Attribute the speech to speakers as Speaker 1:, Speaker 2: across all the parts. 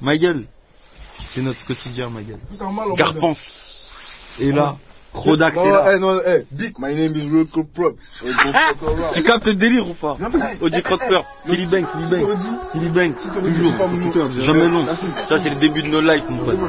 Speaker 1: ma gueule. C'est notre quotidien, ma gueule. Garpence. Et là, Rodax est là.
Speaker 2: Big, my name is Rocco Prop.
Speaker 1: Tu captes le délire ou pas? OJ Crotper, Philly Bang, toujours. Jamais long. Ça, c'est le début de nos lives, mon pote.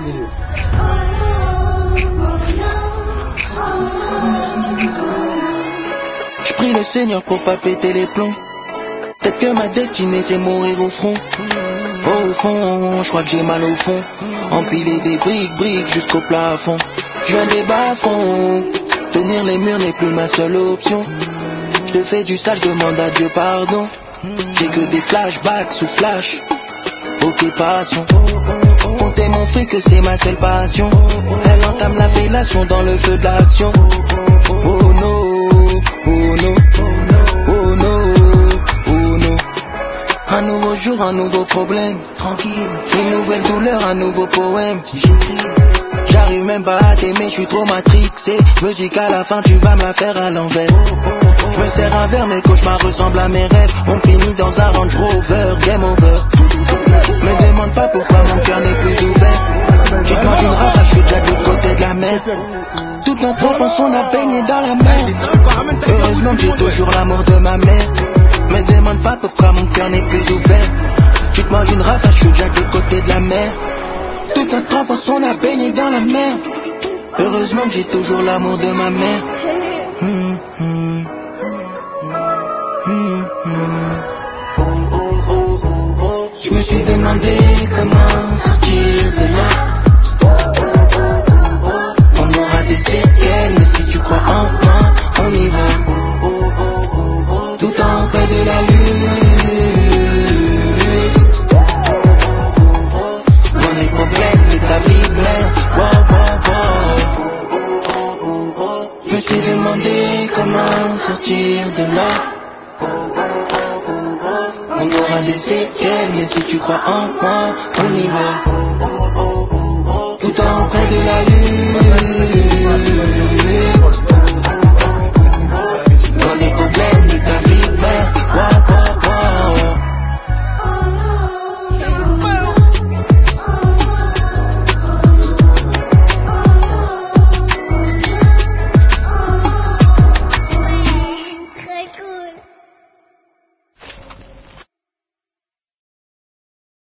Speaker 3: Je prie le Seigneur pour pas péter les plombs. Peut-être que ma destinée c'est mourir au front. Au fond, je crois que j'ai mal au fond. Empiler des briques jusqu'au plafond. Je viens des bas-fonds. Tenir les murs n'est plus ma seule option. Je te fais du sale, je demande à Dieu pardon. J'ai que des flashbacks sous flash. Ok, passons. Compter mon fric que c'est ma seule passion. Elle entame la fellation dans le feu de l'action. Oh no, oh no, oh no, oh no. Un nouveau jour, un nouveau problème. Tranquille, une nouvelle douleur, un nouveau poème. J'écris, j'arrive même pas à t'aimer, je suis trop matrixé. Je me dis qu'à la fin tu vas me la faire à l'envers. Je me sers un verre, mes cauchemars ressemblent à mes rêves. On finit dans un Range Rover, game over. Me demande pas pourquoi mon cœur n'est plus ouvert. Tu te manges une rafale, je suis déjà de l'autre côté de la mer. Toute notre enfance on a baigné dans la mer. Heureusement que j'ai toujours l'amour de ma mère. Me demande pas pourquoi mon cœur n'est plus ouvert. Tu te manges une rafale, je suis déjà de l'autre côté de la mer. Toute notre enfance on a baigné dans la mer. Heureusement que j'ai toujours l'amour de ma mère. Je me suis demandé comment sortir de là. On aura des séquelles, mais si tu crois en moi, on y va. Tout en près de la lune. Loin les problèmes de ta vie de merde. Je me suis demandé comment sortir de là. On aura des séquelles, mais si tu crois en moi, on y va. Tout en près de la lune.